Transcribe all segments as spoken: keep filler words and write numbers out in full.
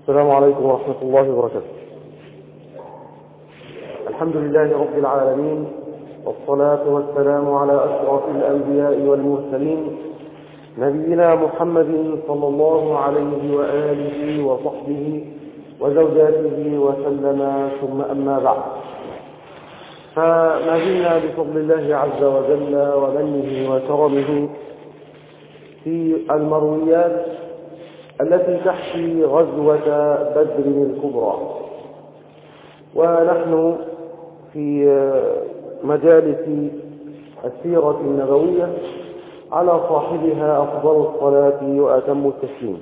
السلام عليكم ورحمة الله وبركاته. الحمد لله رب العالمين، والصلاة والسلام على أشرف الأنبياء والمرسلين، نبينا محمد صلى الله عليه وآله وصحبه وزوجاته وسلم، ثم أما بعد، فما زلنا بفضل الله عز وجل ومنه وكرمه في المرويات التي تحكي غزوة بدر الكبرى، ونحن في مجالس السيرة النبوية على صاحبها أفضل الصلاة وأتم التسليم.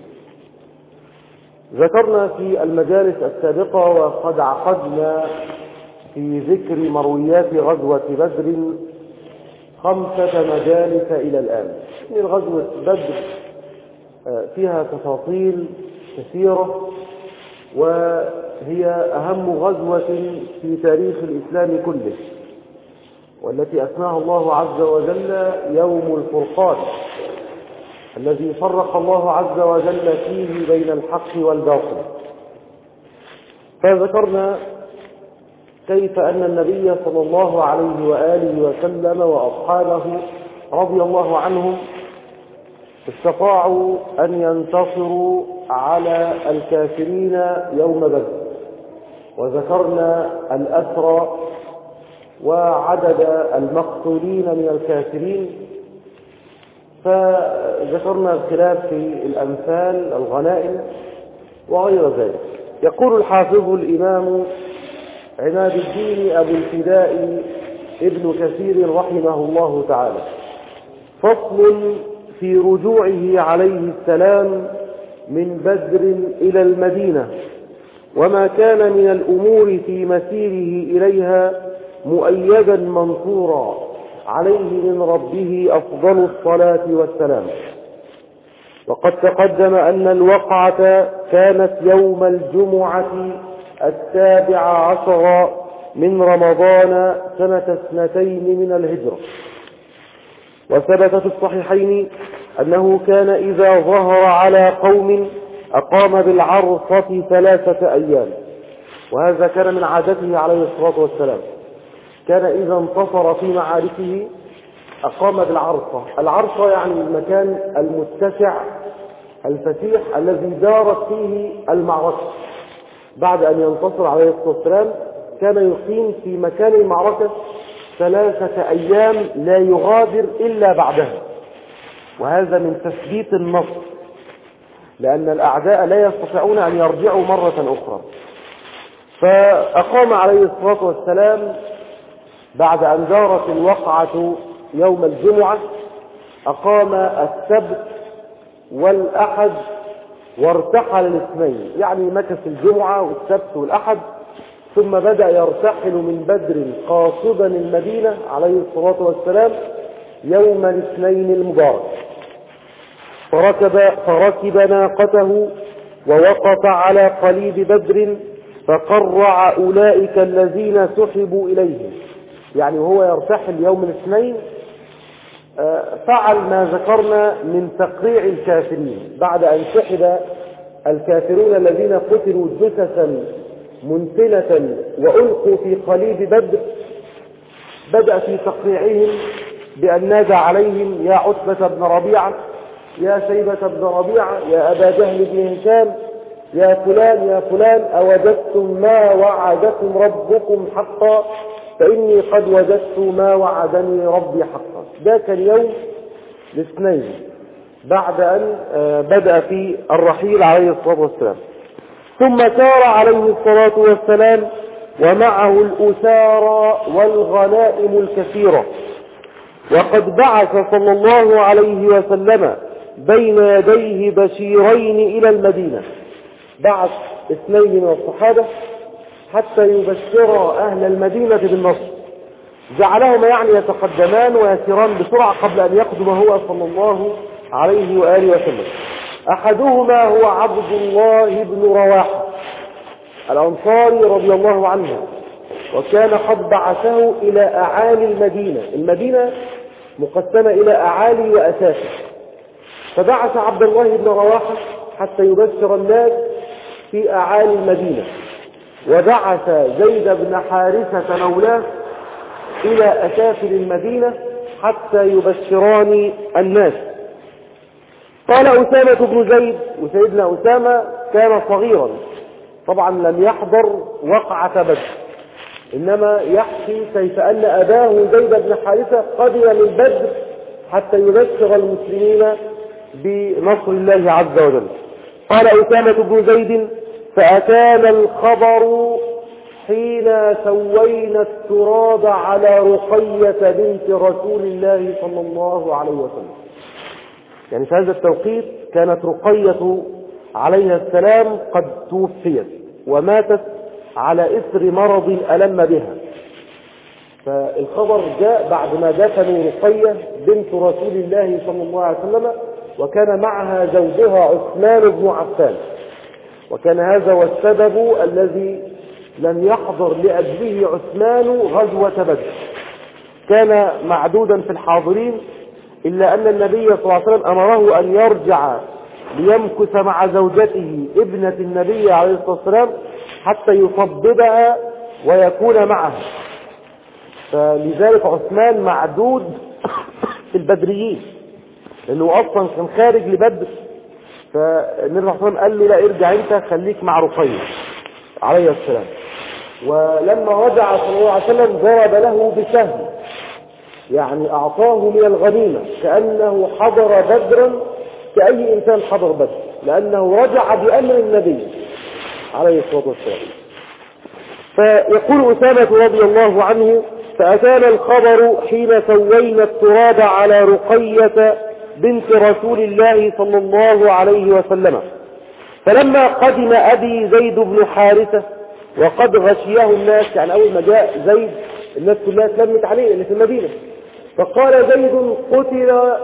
ذكرنا في المجالس السابقة وقد عقدنا في ذكر مرويات غزوة بدر خمسة مجالس إلى الآن. من غزوة بدر فيها تفاصيل كثيرة، وهي أهم غزوة في تاريخ الإسلام كله، والتي أسماها الله عز وجل يوم الفرقان، الذي فرق الله عز وجل فيه بين الحق والباطل. فذكرنا كيف أن النبي صلى الله عليه وآله وسلم وأصحابه رضي الله عنهم استطاعوا أن ينتصروا على الكافرين يوم بدر، وذكرنا الأسرى وعدد المقتولين من الكافرين، فذكرنا الخلاف في الأمثال الغنائم وغير ذلك. يقول الحافظ الإمام عماد الدين أبو الفداء ابن كثير رحمه الله تعالى: فصل في رجوعه عليه السلام من بدر إلى المدينة، وما كان من الأمور في مسيره إليها مؤيدا منصورا عليه من ربه أفضل الصلاة والسلام. وقد تقدم أن الوقعة كانت يوم الجمعة السابع عشر من رمضان سنة اثنتين من الهجرة. وثبت في الصحيحين أنه كان إذا ظهر على قوم أقام بالعرصة ثلاثة أيام، وهذا كان من عادته عليه الصلاة والسلام. كان إذا انتصر في معاركه أقام بالعرصة. العرصة يعني المكان المتسع الفسيح الذي دارت فيه المعركة. بعد أن ينتصر عليه الصلاة والسلام كان يقيم في مكان المعركة ثلاثة أيام لا يغادر إلا بعدها، وهذا من تثبيت النصر، لأن الأعداء لا يستطيعون أن يرجعوا مرة أخرى. فأقام عليه الصلاة والسلام بعد أن دارت الوقعة يوم الجمعة، أقام السبت والأحد وارتحل الاثنين، يعني مكث الجمعة والسبت والأحد، ثم بدأ يرتحل من بدر قاصدا المدينة عليه الصلاة والسلام يوم الاثنين المبارك. فركب, فركب ناقته ووقف على قليب بدر فقرع أولئك الذين سحبوا إليه، يعني هو يرتحل يوم الاثنين فعل ما ذكرنا من تقريع الكافرين. بعد أن سحب الكافرون الذين قتلوا جثثا منتنة وألقوا في قليب بدر، بدأ في تقريعهم بأن نادى عليهم: يا عتبة بن ربيعة، يا شيبة بن ربيعة، يا أبا جهل بن هشام، يا فلان يا فلان، أوجدتم ما وعدكم ربكم حقا؟ فإني قد وجدت ما وعدني ربي حقا. ده كان يوم الاثنين بعد أن بدأ في الرحيل عليه الصلاة والسلام. ثم سار عليه الصلاة والسلام ومعه الأسارى والغنائم الكثيرة، وقد بعث صلى الله عليه وسلم بين يديه بشيرين إلى المدينة. بعث اثنين من الصحابة حتى يبشر أهل المدينة بالنصر، جعلهما يعني يتقدمان ويسيران بسرعة قبل أن يقدم هو صلى الله عليه وآله وسلم. أحدهما هو عبد الله بن رواحة الأنصاري رضي الله عنه، وكان قد بعثه إلى أعالي المدينة. المدينة مقسمة إلى أعالي وأسافل، فبعث عبد الله بن رواحة حتى يبشر الناس في أعالي المدينة، وبعث زيد بن حارثة مولاه إلى أسافل المدينة حتى يبشران الناس. قال أسامة بن زيد، وسيدنا أسامة كان صغيرا طبعا لم يحضر وقعة بدر، إنما يحكي كيف أن أباه زيد بن حارثة قدم من بدر حتى يبشر المسلمين بنصر الله عز وجل. قال أسامة بن زيد: فأتانا الخبر حين سوينا التراب على رقية بنت رسول الله صلى الله عليه وسلم. يعني في هذا التوقيت كانت رقية عليها السلام قد توفيت وماتت على إثر مرض ألم بها، فالخبر جاء بعد ما دفنوا رقية بنت رسول الله صلى الله عليه وسلم، وكان معها زوجها عثمان بن عفان، وكان هذا هو السبب الذي لم يحضر لأجله عثمان غزوة بدر، كان معدودا في الحاضرين، إلا أن النبي صلى الله عليه وسلم أمره أن يرجع ليمكث مع زوجته ابنة النبي عليه الصلاة والسلام حتى يصببها ويكون معها، فلذلك عثمان معدود في البدريين، لأنه أصلا كان خارج لبدر، فالنبي صلى الله عليه وسلم قال له: لا، ارجع انت، خليك مع رقية عليه السلام. ولما رجع صلى الله عليه وسلم ضرب له بسهم، يعني أعطاه من الغنيمة كأنه حضر بدرا كأي إنسان حضر بدر، لأنه رجع بأمر النبي عليه الصلاة والسلام. فيقول أسامة رضي الله عنه: فأتانا الخبر حين سوينا التراب على رقية بنت رسول الله صلى الله عليه وسلم، فلما قدم أبي زيد بن حارثة وقد غشيه الناس، يعني أول ما جاء زيد الناس كلها تلمت عليه اللي في المدينة، فقال زيد: قتل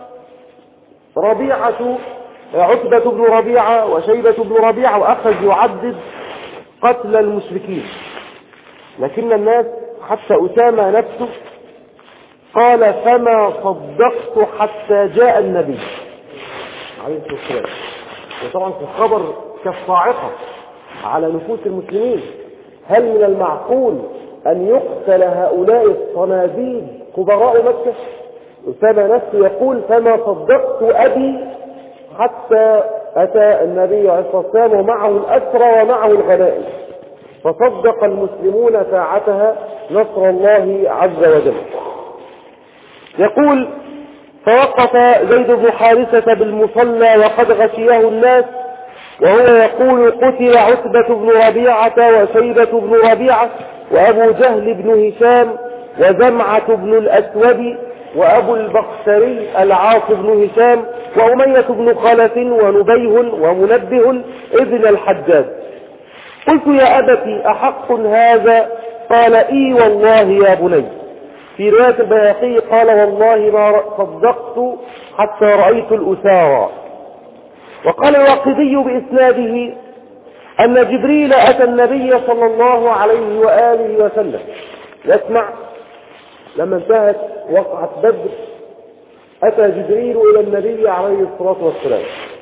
ربيعة عتبة بن ربيعة وشيبة بن ربيعة، وأخذ يعدد قتل المشركين. لكن الناس حتى أسامة نفسه قال: فما صدقت حتى جاء النبي عليه الصلاة والسلام. وطبعا في الخبر كالصاعقة على نفوس المسلمين: هل من المعقول أن يقتل هؤلاء الصناديد كبراء مكة؟ أسامة نفسه يقول: فما صدقت أبي حتى أتى النبي عليه الصلاة والسلام ومعه الأسرى ومعه الغنائم، فصدق المسلمون ساعتها نصر الله عز وجل. يقول: فوقف زيد بن حارثة بالمصلى وقد غشيه الناس وهو يقول: قتل عتبة بن ربيعة وشيبة بن ربيعة وأبو جهل بن هشام وزمعة بن الأسود وأبو البختري العاص بن هشام وأمية بن خلف ونبيه ومنبه ابن الحجاج. قلت: يا أبتي أحق هذا؟ قال: إي والله يا بني. في رواية البيهقي قال: والله ما صدقت حتى رأيت الأسارى. وقال الواقدي بإسناده أن جبريل أتى النبي صلى الله عليه وآله وسلم يسمع لما انتهت وقعة بدر، أتى جبريل إلى النبي عليه الصلاة والسلام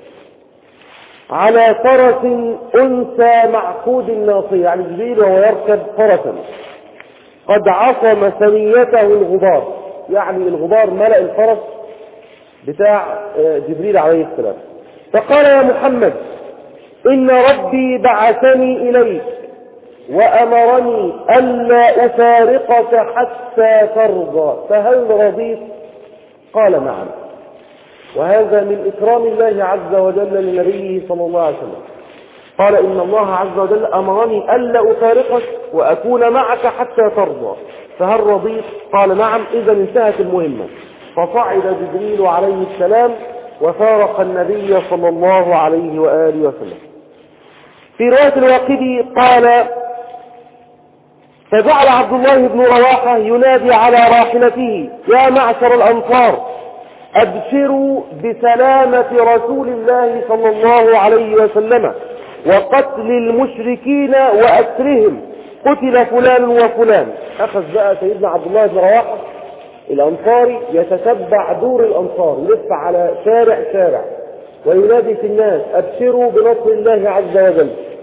على فرس أنثى معقود الناصية، يعني جبريل وهو يركب فرسا قد عصم ثنيته الغبار، يعني الغبار ملأ الفرس بتاع جبريل عليه السلام. فقال: يا محمد، إن ربي بعثني إليك وأمرني ألا أفارقك حتى ترضى، فهل رضيت؟ قال: نعم. وهذا من إكرام الله عز وجل لنبيه صلى الله عليه وسلم. قال: إن الله عز وجل أمرني ألا أفارقك وأكون معك حتى ترضى، فهل رضيت؟ قال: نعم. إذا انتهت المهمة. فصعد جبريل عليه السلام وفارق النبي صلى الله عليه وآله وسلم. في رواية الواقدي قال: فجعل عبد الله بن رواحة ينادي على راحلته: يا معشر الأنصار، أبشروا بسلامة رسول الله صلى الله عليه وسلم وقتل المشركين وأسرهم، قتل فلان وفلان. أخذ بقى سيدنا عبد الله بن رواحة الأنصاري يتتبع دور الأنصار، يلف على شارع شارع وينادي في الناس: أبشروا بنصر الله عز وجل،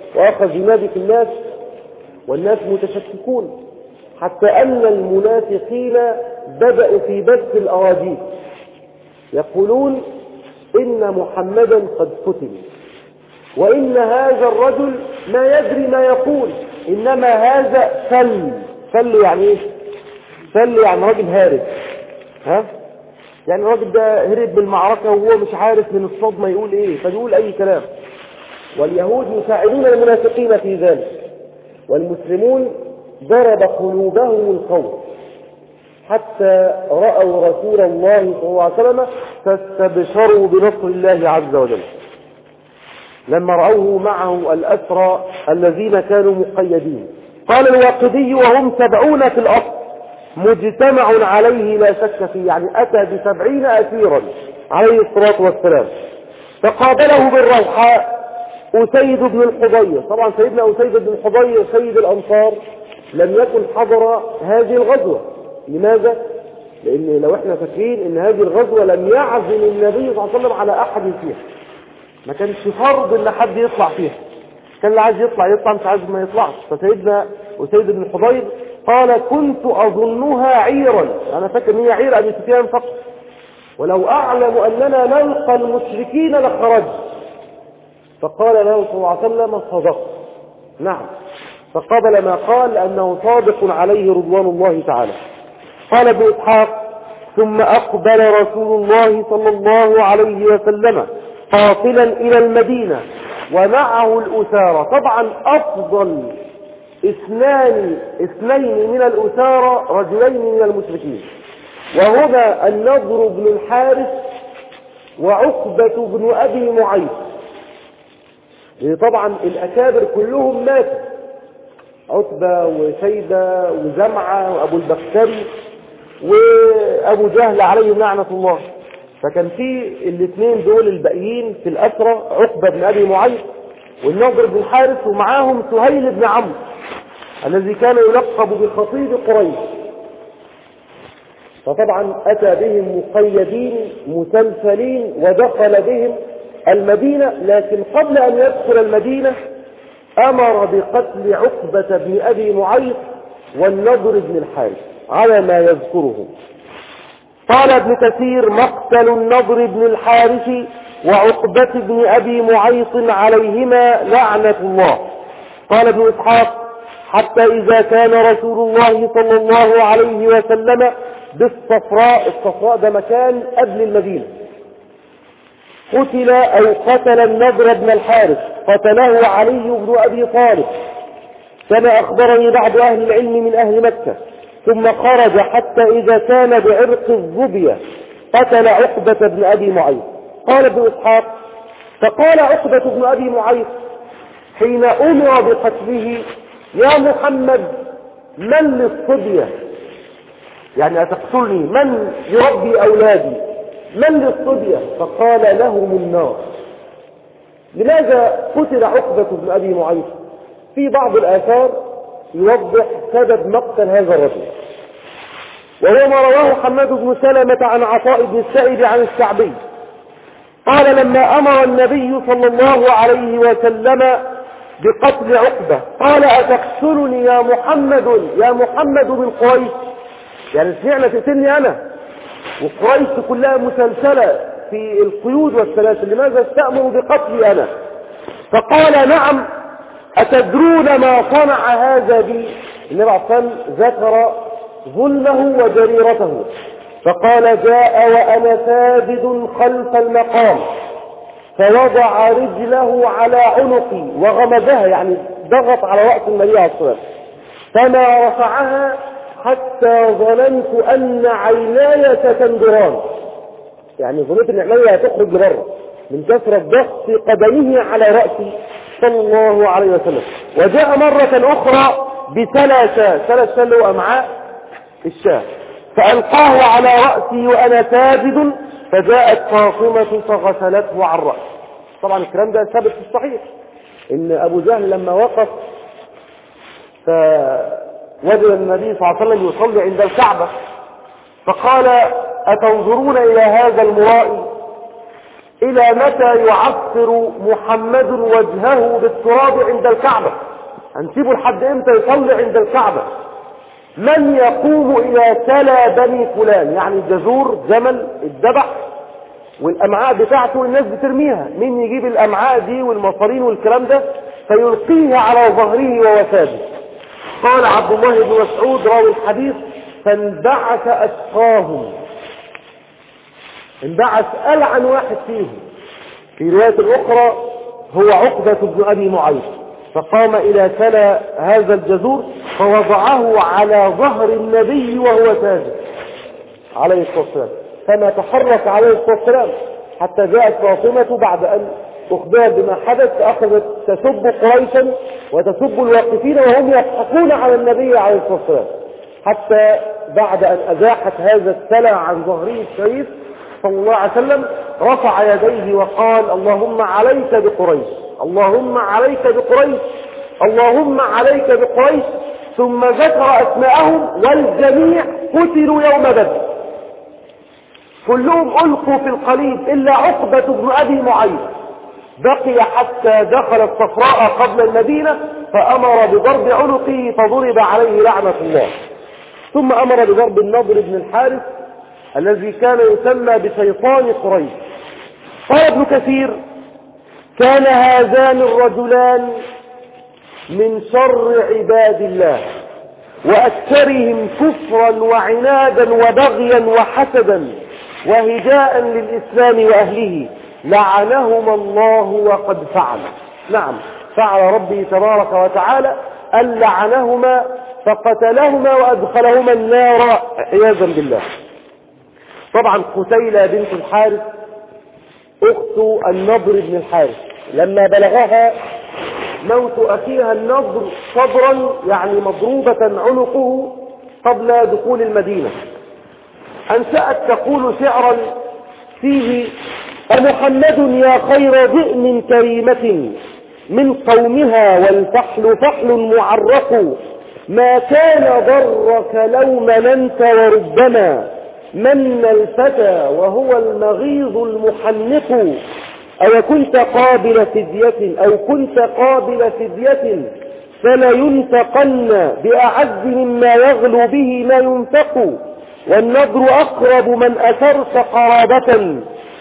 وأخذ ينادي في الناس والناس متشككون، حتى أن المنافقين بدأوا في بث الأراجيل يقولون إن محمدا قد قتل، وإن هذا الرجل ما يدري ما يقول، إنما هذا سل. سل يعني إيه؟ سل يعني راجل هارب، ها؟ يعني الراجل ده هرب بالمعركة وهو مش عارف من الصدمة يقول إيه، فيقول أي كلام. واليهود يساعدون المنافقين في ذلك، والمسلمون ضرب قلوبهم الخوف حتى رأوا رسول الله صلى الله عليه وسلم فاستبشروا بنصر الله عز وجل لما رأوه معه الأسرى الذين كانوا مقيدين. قال الواقدي وهم سبعون في الأرض مجتمع عليه لا شك فيه، يعني أتى بسبعين أسيرا عليه الصلاة والسلام. فقابله بالروحاء أسيد بن الحضير. طبعا سيدنا أسيد بن الحضير سيد الأنصار لم يكن حضر هذه الغزوة. لماذا؟ لأن لو احنا فاكرين ان هذه الغزوة لم يعزم النبي صلى الله عليه وسلم على أحد فيها، ما كانش فرض ان حد يطلع فيها، كان اللي عايز يطلع يطلع، مش عايز ما يطلعش. فسيدنا أسيد بن الحضير قال كنت أظنها عيرا، أنا فاكر ان هي عير أبي سفيان فقط، ولو أعلم أننا نلقى المشركين لخرجت. فقال له صلى الله عليه وسلم صدق، نعم، فقبل ما قال أنه صادق عليه رضوان الله تعالى. قال ابن إسحاق ثم أقبل رسول الله صلى الله عليه وسلم قافلا إلى المدينة ومعه الأسارة. طبعا أفضل اثنان اثنين من الأسارة رجلين من المشركين، وهما النضر بن الحارث وعقبة بن أبي معيط. طبعا الأكابر كلهم ماتوا، عتبة وشيبة وزمعة وأبو البختري وأبو جهل عليهم لعنة الله. فكان في الاثنين دول الباقيين في الأسرة، عقبة بن أبي معيط والنضر بن الحارث، ومعاهم سهيل بن عمرو الذي كان يلقب بخطيب قريش. فطبعا أتى بهم مقيدين مسلسلين ودخل بهم المدينة، لكن قبل أن يدخل المدينة أمر بقتل عقبة بن أبي معيط والنضر بن الحارث على ما يذكره. قال ابن كثير مقتل النضر بن الحارث وعقبة بن أبي معيط عليهما لعنة الله. قال ابن إسحاق حتى إذا كان رسول الله صلى الله عليه وسلم بالصفراء، الصفراء ده مكان قبل المدينة، قتل أو قتل النضر بن الحارث، قتله علي بن أبي طالب كما أخبرني بعض أهل العلم من أهل مكة. ثم خرج حتى إذا كان بعرق الظبية قتل عقبة بن أبي معيط. قال ابن إسحاق فقال عقبة بن أبي معيط حين أمر بقتله يا محمد من للصبية، يعني أتقتلني من يربي أولادي، من للصبية؟ فقال لهم النار. لماذا قتل عقبة بن أبي معيط؟ في بعض الآثار يوضح سبب مقتل هذا الرجل، وهو ما رواه حماد بن سلمة عن عطاء بن السائب عن الشعبي قال لما أمر النبي صلى الله عليه وسلم بقتل عقبة قال أتقتلني يا محمد يا محمد من قريش، يعني سمعنا تقتلني أنا وقريش كلها مسلسلة في القيود والسلاسل، لماذا استأمر بقتلي أنا؟ فقال نعم أتدرون ما صنع هذا بي؟ النبي عليه الصلاة والسلام ذكر ظلمه وجريرته، فقال جاء وأنا ثابت خلف المقام فوضع رجله على عنقي وغمزها، يعني ضغط على رأس النبي عليه الصلاة والسلام فما رفعها حتى ظننت أن عيناي ستندران، يعني ظننت أن عيناي هتخرج لبره من كثرة ضغط قدمه على رأسي صلى الله عليه وسلم. وجاء مرة أخرى بثلاثة ثلاث اللي هو أمعاء الشاه فألقاه على رأسي وأنا ساجد فجاءت فاطمة فغسلته عن رأسي. طبعا الكلام ده ثابت في الصحيح إن أبو جهل لما وقف فوجد النبي صلى الله عليه وسلم يصلي عند الكعبة فقال أتنظرون إلى هذا المرائي؟ إلى متى يعفر محمد وجهه بالتراب عند الكعبة؟ هنسيبه لحد امتى يصلي عند الكعبة؟ من يقوم إلى تلا بني فلان؟ يعني جزور جمل الذبح والأمعاء بتاعته الناس بترميها، مين يجيب الأمعاء دي والمصارين والكلام ده فيلقيها على ظهره ووساده؟ قال عبد الله بن مسعود راوي الحديث: فانبعث أتقاهم، انبعث ألعن واحد فيهم. في رواية الأخرى هو عقبة بن أبي معيط، فقام إلى تلا هذا الجزور فوضعه على ظهر النبي وهو ساجد عليه الصلاة والسلام، فما تحرك عليه الصلاة والسلام حتى جاءت فاطمة بعد أن أخبرت بما حدث فأخذت تسب قريشا وتسب الواقفين وهم يضحكون على النبي عليه الصلاة والسلام، حتى بعد أن أزاحت هذا التلا عن ظهره الشريف صلى الله عليه وسلم رفع يديه وقال: اللهم عليك بقريش، اللهم عليك بقريش، اللهم عليك بقريش، ثم ذكر أسماءهم والجميع قتلوا يوم بدر، كلهم ألقوا في القليب إلا عقبة بن أبي معيط بقي حتى دخل الصفراء قبل المدينة فأمر بضرب عنقه فضرب عليه لعنة الله، ثم أمر بضرب النضر بن الحارث الذي كان يسمى بشيطان قريش. قال ابن كثير: كان هذان الرجلان من شر عباد الله وأكثرهم كفرا وعنادا وبغيا وحسدا وهجاء للإسلام وأهله، لعنهما الله وقد فعل. نعم، فعل ربي تبارك وتعالى أن لعنهما فقتلهما وأدخلهما النار عياذا بالله. طبعا قتيلة بنت الحارث أخت النضر بن الحارث لما بلغها موت أخيها النضر صبرا، يعني مضروبة عنقه قبل دخول المدينة، أنشأت تقول شعرا فيه: أمحمد يا خير ضئن كريمة من قومها والفحل فحل معرق، ما كان ضرك لو مننت وربما من الفتى وهو المغيظ المحنق، أو كنت قابل فدية أو كنت قابل فدية فلينتقن بأعز مما يغلو به ما ينفق، والنضر أقرب من أثرت قرابة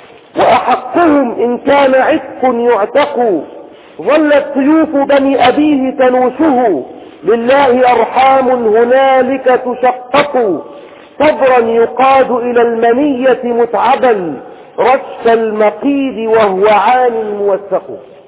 وأحقهم إن كان عتق يعتق، ظلت سيوف بني أبيه تنوشه لله أرحام هنالك تشقق، صبرا يقاد إلى المنية متعبا رش المقيد وهو عان موثق.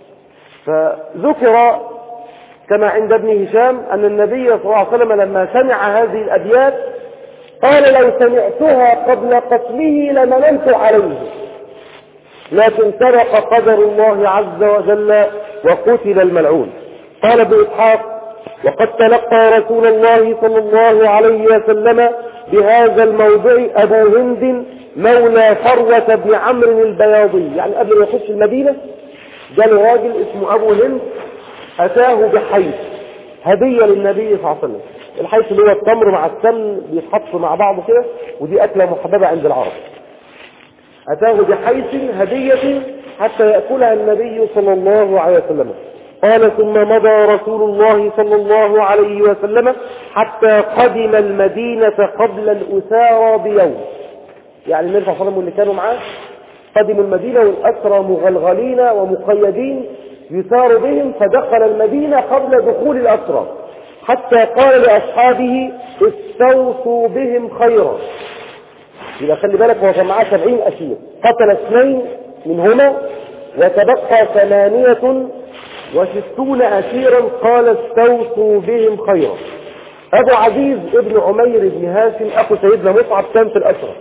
فذكر كما عند ابن هشام أن النبي صلى الله عليه وسلم لما سمع هذه الأبيات قال: لو سمعتها قبل قتله لمننت عليه، لكن سبق قدر الله عز وجل وقتل الملعون. قال ابن إسحاق: وقد تلقى رسول الله صلى الله عليه وسلم بهذا الموضع أبو هند مولى فروة بن عمرو البياضي، يعني قبل ما يخش المدينة جاله راجل اسمه أبو هند أتاه بحيث هدية للنبي صلى الله عليه وسلم. الحيث اللي هو التمر مع السمن بيتحطوا مع بعض كده، ودي أكلة محببة عند العرب. أتاه بحيث هدية حتى يأكلها النبي صلى الله عليه وسلم. قال: ثم مضى رسول الله صلى الله عليه وسلم حتى قدم المدينة قبل الأسارى بيوم، يعني النبي صلى الله عليه وسلم اللي كانوا معاه قدموا المدينة والأسرى مغلغلين ومقيدين يسار بهم، فدخل المدينة قبل دخول الأسرى، حتى قال لأصحابه: استوصوا بهم خيرا. إذا خلي بالك هو كان معاه سبعين أسير، قتل اثنين منهما وتبقى ثمانية وستون أسيرا، قال: استوصوا بهم خيرا. أبو عزيز ابن عمير بن هاشم أخو سيدنا مصعب كان في الأسرى،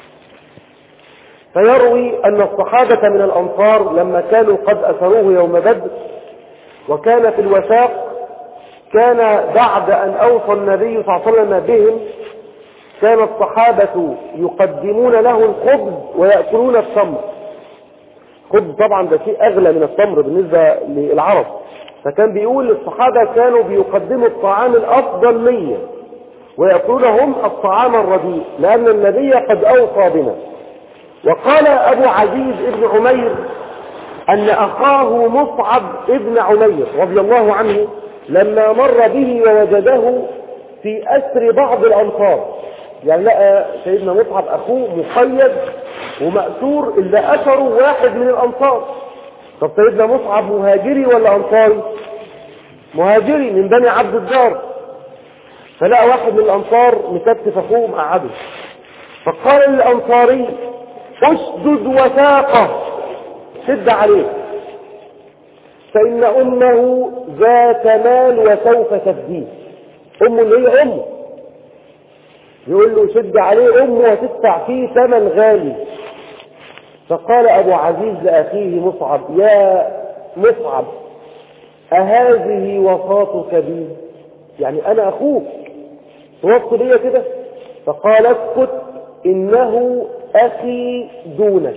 فيروي أن الصحابة من الأنصار لما كانوا قد أسروه يوم بدر وكان في الوثاق، كان بعد أن أوصى النبي صلى الله عليه وسلم بهم كان الصحابة يقدمون له الخبز ويأكلون التمر. خبز طبعا ده شيء أغلى من التمر بالنسبة للعرب، فكان بيقول الصحابة كانوا بيقدموا الطعام الأفضل ليا ويأكلون هم الطعام الرديء، لأن النبي قد أوصى بنا. وقال أبو عزيز ابن عمير أن أخاه مصعب ابن عمير رضي الله عنه لما مر به ووجده في أسر بعض الأنصار، يعني لقى سيدنا مصعب أخوه مقيد ومأسور إلا أسره واحد من الأنصار. طب سيدنا مصعب مهاجري ولا أنصاري؟ مهاجري من بني عبد الدار. فلقى واحد من الأنصار مكتف أخوه مقعده، فقال للأنصاري اشدد وثاقه، شد عليه، فإن أمه ذات مال وسوف تفديه. أمه اللي هي أمه، يقول له شد عليه، أمه وتدفع فيه ثمن غالي. فقال أبو عزيز لأخيه مصعب يا مصعب أهذه وصاتك بي؟ يعني أنا أخوك توصي لي كده؟ فقال اسكت إنه أخي دونك،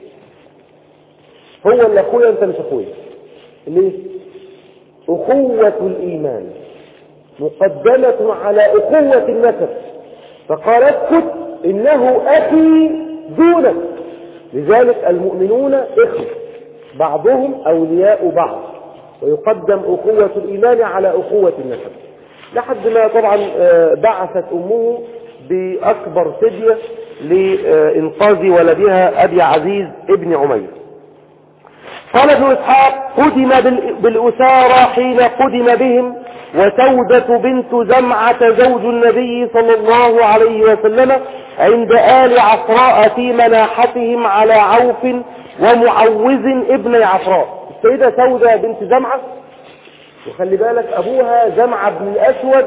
هو اللي أخويا أنت مش أخويا. ليه؟ أخوة الإيمان مقدمة على أخوة النسب. فقال اسكت إنه أخي دونك. لذلك المؤمنون إخوة بعضهم أولياء بعض، ويقدم أخوة الإيمان على أخوة النسب، لحد ما طبعا بعثت أمه بأكبر فدية لإنقاذ ولدها أبي عزيز ابن عمير. قال ابن إسحاق قدم بالأسارى حين قدم بهم، وسودة بنت زمعة زوج النبي صلى الله عليه وسلم عند آل عفراء في مناحتهم على عوف ومعوز ابن عفراء. السيدة سودة بنت زمعة، وخلي بالك أبوها زمعة بن الأسود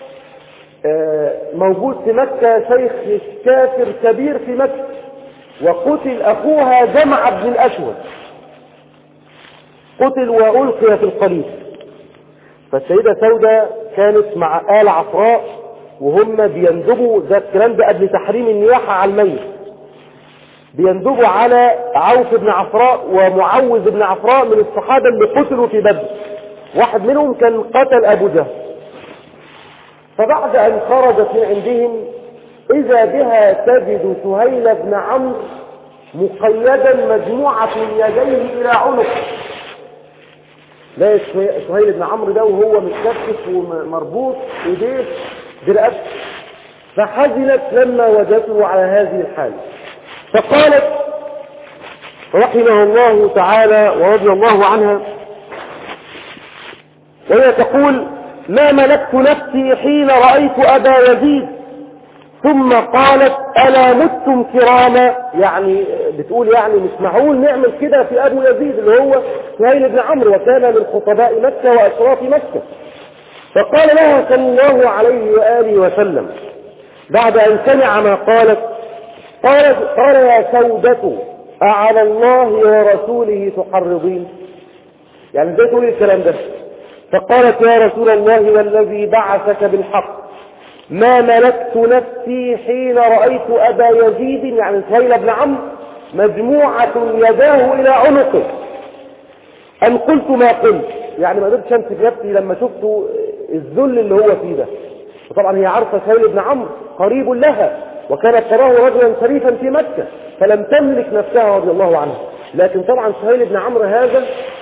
موجود في مكة، شيخ كافر كبير في مكة، وقتل أخوها زمعة بن الأسود، قتل وألقي في القليب. فالسيدة سودة كانت مع آل عفراء وهم بيندبوا، ده الكلام ده قبل تحريم النياحة على الميت، بيندبوا على عوف بن عفراء ومعوذ بن عفراء من الصحابة اللي قتلوا في بدر. واحد منهم كان قتل أبو جهل. فبعد أن خرجت من عندهم إذا بها تجد سهيل بن عمرو مقيدا مجموعة يديه إلى عنقه. لا سهيل بن عمرو ده وهو متكتف ومربوط ايديه برقبته. فحزنت لما وجدته على هذه الحال، فقالت رحمه الله تعالى ورضي الله عنها، وهي تقول ما ملكت نفسي حين رأيت أبا يزيد، ثم قالت ألا متم كراما، يعني بتقول يعني مش معقول نعمل كده في أبو يزيد اللي هو سهيل بن عمرو، وكان من خطباء مكة وأشراف مكة. فقال لها صلى الله عليه وآله وسلم بعد أن سمع ما قالت، قال, قال يا سودة أعلى الله ورسوله تحرضين؟ يعني ازاي تقولي الكلام ده؟ فقالت يا رسول الله والذي بعثك بالحق ما ملكت نفسي حين رأيت أبا يزيد، يعني سهيل بن عمرو، مجموعة يداه إلى عنقه، أن قلت ما قلت، يعني ما قدرتش امسك نفسي لما شفت الذل اللي هو فيه ده. وطبعا هي عارفة سهيل بن عمرو قريب لها، وكانت تراه رجلا شريفا في مكة، فلم تملك نفسها رضي الله عنها. لكن طبعا سهيل بن عمرو هذا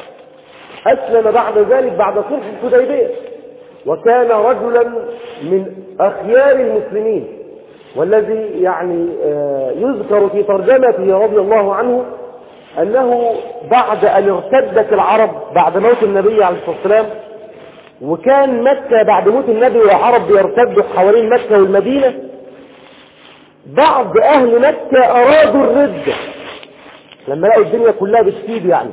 أسلم بعد ذلك بعد صلح الحديبية، وكان رجلا من أخيار المسلمين، والذي يعني يذكر في ترجمته رضي الله عنه أنه بعد أن ارتدت العرب بعد موت النبي عليه الصلاة والسلام، وكان مكة بعد موت النبي والعرب بيرتدوا حوالين مكة والمدينة، بعض أهل مكة أرادوا الردة لما لقوا الدنيا كلها بتسيب يعني.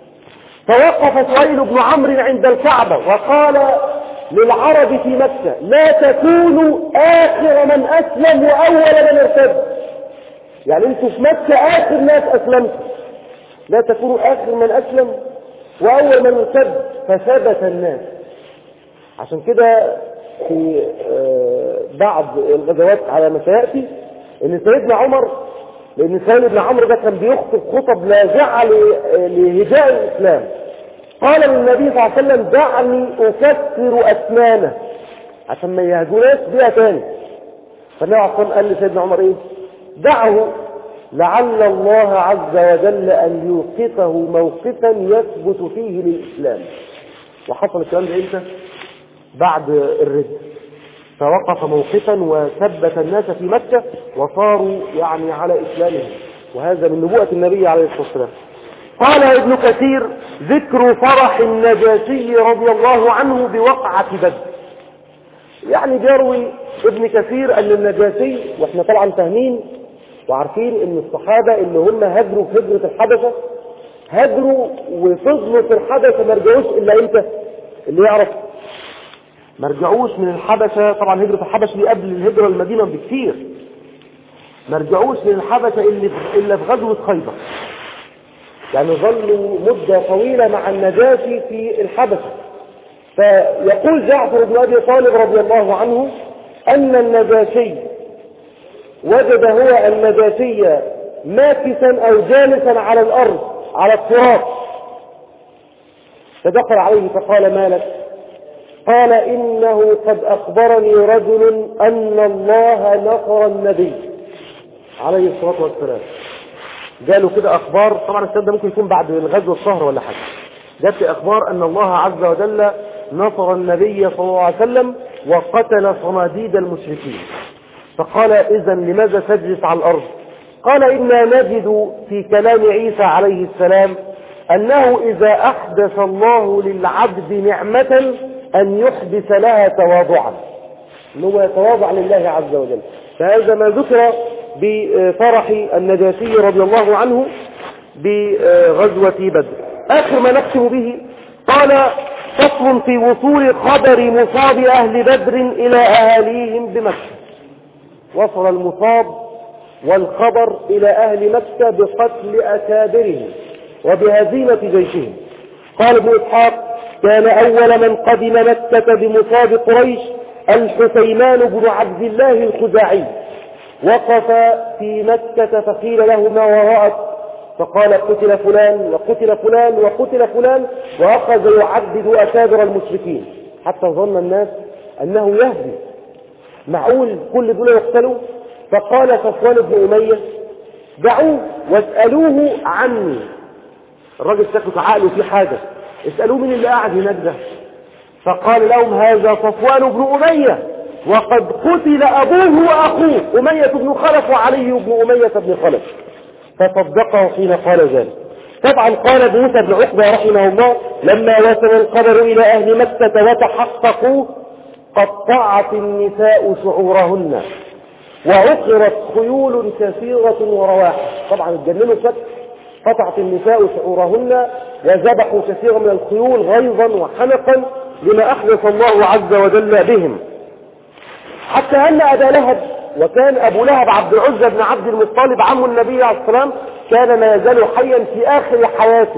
فوقف سهيل بن عمرو عند الكعبة وقال للعرب في مكة لا تكونوا آخر من أسلم وأول من ارتد، يعني انتوا في مكة آخر ناس أسلمتوا، لا تكونوا آخر من أسلم وأول من ارتد. فثبت الناس. عشان كده في بعض الغزوات على ما سيأتي ان سيدنا عمر، لان سهيل بن عمرو ده كان بيخطب خطب لاذعة لهجاء الإسلام، قال للنبي صلى الله عليه وسلم دعني أكسر أسنانه عشان ما يهجوناش بيها تاني. فالنبي عليه الصلاة والسلام قال لسيدنا عمر ايه؟ دعه لعل الله عز وجل أن يوقفه موقفا يثبت فيه للإسلام. وحصل الكلام ده إمتى؟ بعد الردة، فوقف موقفا وثبت الناس في مكة وصاروا يعني على إسلامهم، وهذا من نبوءة النبي عليه الصلاة والسلام. قال ابن كثير: ذكر فرح النجاشي رضي الله عنه بوقعة بدر. يعني بيروي ابن كثير أن النجاشي، واحنا طبعا فاهمين وعارفين ان الصحابة اللي هم هجروا في هجرة الحبشة هجروا وفضلوا في الحبشة ما رجعوش الا امتى؟ اللي يعرف، ما رجعوش من الحبشة. طبعا هجرة الحبشة دي قبل الهجرة المدينة بكثير. ما رجعوش من الحبشة الا في غزوة خيبر، يعني ظلوا مدة طويلة مع النجاشي في الحبشة. فيقول جعفر بن أبي طالب رضي الله عنه أن النجاشي وجد هو النجاشي ماكسا أو جالسا على الأرض على التراب، فدخل عليه فقال: ما لك؟ قال: إنه قد أخبرني رجل أن الله نصر النبي عليه الصلاة والسلام. قالوا كده أخبار، طبعا الكلام ده ممكن يكون بعد الغزو الشهر ولا حاجة. جاءت أخبار أن الله عز وجل نصر النبي صلى الله عليه وسلم وقتل صناديد المشركين. فقال: إذن لماذا تجلس على الأرض؟ قال: إنا نجد في كلام عيسى عليه السلام أنه إذا أحدث الله للعبد نعمة أن يحدث لها تواضعا، أنه يتواضع لله عز وجل. فهذا ما ذكر بفرح النجاشي رضي الله عنه بغزوة بدر. آخر ما نختم به قال: فصل في وصول خبر مصاب أهل بدر إلى أهاليهم بمكة. وصل المصاب والخبر إلى أهل مكة بقتل أكابرهم وبهزيمة جيشهم. قال ابن إسحاق: كان أول من قدم مكة بمصاب قريش الحسيمان بن عبد الله الخزاعي، وقف في مكة فقيل له: ما وراءك؟ فقال: قتل فلان وقتل فلان وقتل فلان، وأخذ يعدد أكابر المشركين حتى ظن الناس أنه يهدي، معقول كل دول يقتلوا؟ فقال صفوان بن أمية: دعوه واسألوه عني. الراجل شكله عقله في حاجة، اسألوه من اللي قاعد هناك ده. فقال لهم: هذا صفوان بن أمية وقد قتل أبوه وأخوه أمية بن خلف وعلي بن أمية بن خلف. فصدقه حين قال ذلك. طبعا قال موسى بن عقبة رحمه الله: لما وصل الخبر إلى أهل مكة وتحققوا قطعت النساء شعورهن وعقرت خيول كثيرة ورواحل. طبعا اتجننوا شك، قطعت النساء شعورهن وذبحوا كثيرا من الخيول غيظا وحنقا لما أحدث الله عز وجل بهم، حتى أن أبا لهب، وكان أبو لهب عبد العزى بن عبد المطلب عم النبي عليه الصلاة والسلام، كان ما يزال حيا في آخر حياته.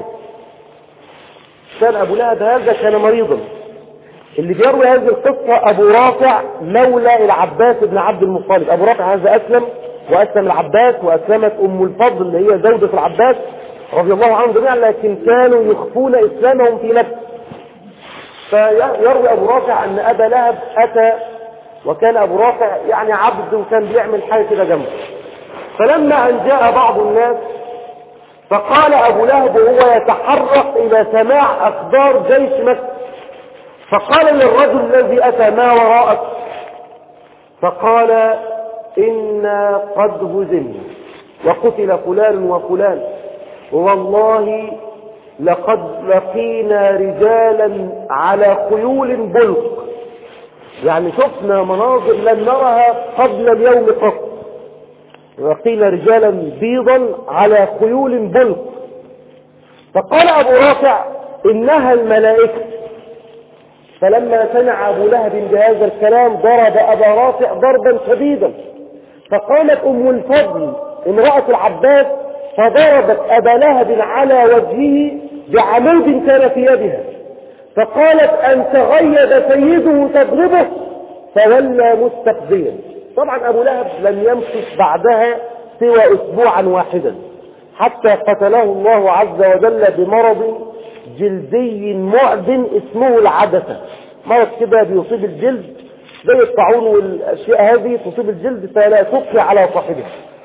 كان أبو لهب هذا كان مريضا. اللي بيروي هذه القصة أبو رافع مولى العباس بن عبد المطلب. أبو رافع هذا أسلم، وأسلم العباس، وأسلمت أم الفضل اللي هي زوجة العباس رضي الله عنهم جميعا، لكن كانوا يخفون إسلامهم في نفسه. فيروي أبو رافع أن أبا لهب أتى، وكان أبو رافع يعني عبد وكان بيعمل حاجة كده جنبه. فلما أن جاء بعض الناس فقال أبو لهب وهو يتحرك إلى سماع أخبار جيش مكة، فقال للرجل الذي أتى: ما وراءك؟ فقال: إنا قد هزمنا وقتل فلان وفلان، والله لقد لقينا رجالا على خيول بلق، يعني شفنا مناظر لم نرها قبل اليوم قط. لقينا رجالا بيضا على خيول بلق. فقال أبو رافع: إنها الملائكة. فلما سمع أبو لهب بهذا الكلام ضرب أبا رافع ضربا شديدا. فقامت أم الفضل امرأة العباس فضربت أبا لهب على وجهه بعمود كان في يدها، فقالت: أن تغيب سيده تضربه، فولى مستقبلا. طبعا أبو لهب لم يمكث بعدها سوى أسبوعا واحدا حتى قتله الله عز وجل بمرض جلدي معدن اسمه العدسة. مرض كده بيصيب الجلد زي الطاعون والأشياء هذه تصيب الجلد فلا تبقي على صاحبها.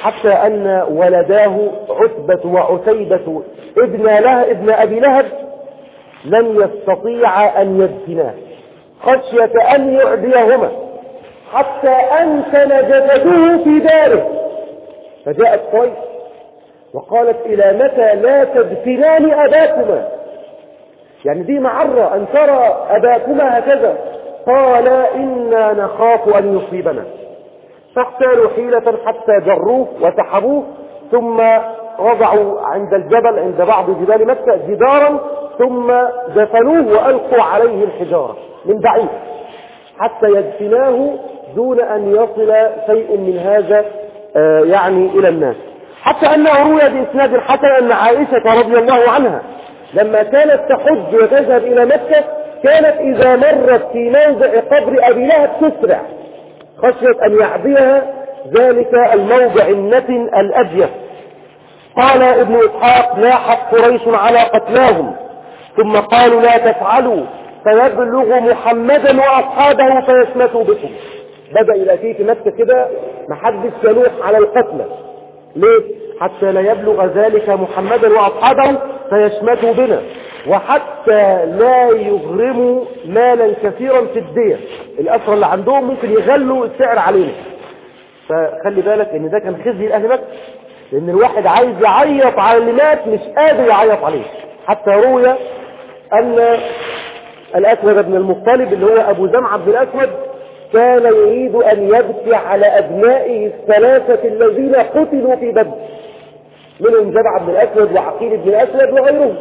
حتى أن ولداه عتبة وعتيبة ابن له ابن أبي لهب لم يستطيع أن يدفناه خشية أن يعديهما، حتى أنتن جسده في داره. فجاءت قريش وقالت: إلى متى لا تدفنان أباكما؟ يعني دي معرة أن ترى أباكما هكذا. قال: إنا نخاف أن يصيبنا. فاختاروا حيلة حتى جروه وسحبوه، ثم وضعوا عند الجبل عند بعض جبال مكة جدارا، ثم دفنوه وألقوا عليه الحجارة من بعيد حتى يدفناه دون أن يصل شيء من هذا آه يعني إلى الناس. حتى أنه روي بإسناد الحسن أن عائشة رضي الله عنها لما كانت تحج وتذهب إلى مكة كانت إذا مرت في موضع قبر أبي لهب تسرع خشية أن يعديها ذلك الموضع النتن الأبيض. قال ابن إسحاق: لاحت قريش على قتلاهم، ثم قالوا: لا تفعلوا فيبلغ محمدا وأصحابه فيشمتوا بكم. بدأ يلاقيه في مكة كده محدث يلوح على القتلى. ليه؟ حتى لا يبلغ ذلك محمدا وأصحابه فيشمتوا بنا، وحتى لا يغرموا مالا كثيرا في الدية. الأسرى اللي عندهم ممكن يغلوا السعر علينا. فخلي بالك ان ده كان خزي لأهل مكة، لأن الواحد عايز يعيط على اللي مات مش قادر يعيط عليه. حتى روي أن الأسود بن المطلب اللي هو أبو زمعة بن الأسود كان يريد أن يبكي على أبنائه الثلاثة الذين قتلوا في بدر، منهم جبع بن الأسود وعقيل بن الأسود وغيرهم.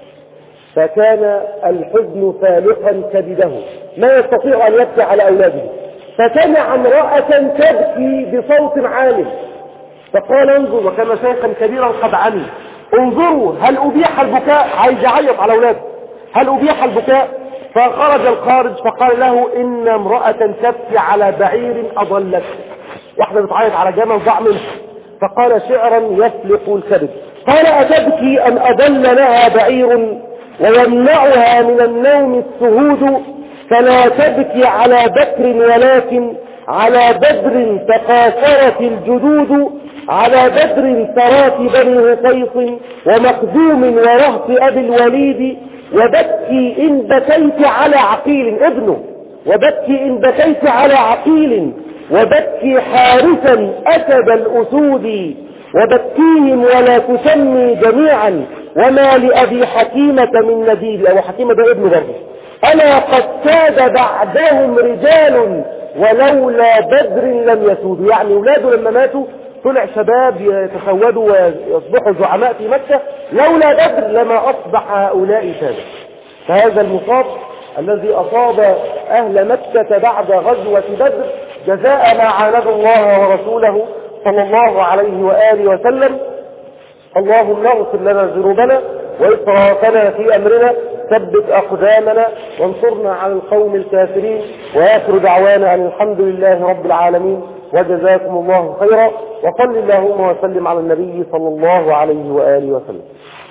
فكان الحزن فالقا كبده ما يستطيع أن يبكي على أولاده، فسمع امرأة تبكي بصوت عال فقال: انظر، وكان شيخا كبيرا قد عمي، انظروا هل أبيح البكاء؟ عايز يعيط على أولاده، هل أبيح البكاء؟ فخرج الخارج فقال له: إن امرأة تبكي على بعير أضلت، واحدة بتعيط على جمل ضاع منها. فقال شعرا يفلق الكبد. قال: أتبكي أن أضل لها بعير ويمنعها من النوم السهود؟ فلا تبكي على بكر ولكن على بدر تقاصرت الجدود، على بدر ثرات بني هصيص ومخزوم ورهط أبي الوليد. وبكي إن بكيت على عقيل ابنه، وبكي إن بكيت على عقيل، وبكي حارسا أسد الأسود، وبكيهم ولا تسمي جميعا، وما لأبي حكيمة من نذير. أبو حكيمة ده ابنه برضه. ألا قد ساد بعدهم رجال ولولا بدر لم يسودوا، يعني أولاده لما ماتوا طلع شباب يتسودوا ويصبحوا زعماء في مكة، لولا بدر لما أصبح هؤلاء سادة. فهذا المصاب الذي أصاب أهل مكة بعد غزوة بدر جزاء ما عاند الله ورسوله صلى الله عليه وآله وسلم. اللهم اغفر لنا ذنوبنا وإسرافنا في أمرنا، ثبت أقدامنا وانصرنا على القوم الكافرين، وآخر دعوانا أن الحمد لله رب العالمين، وجزاكم الله خيرا، وصل اللهم وسلم على النبي صلى الله عليه وآله وسلم.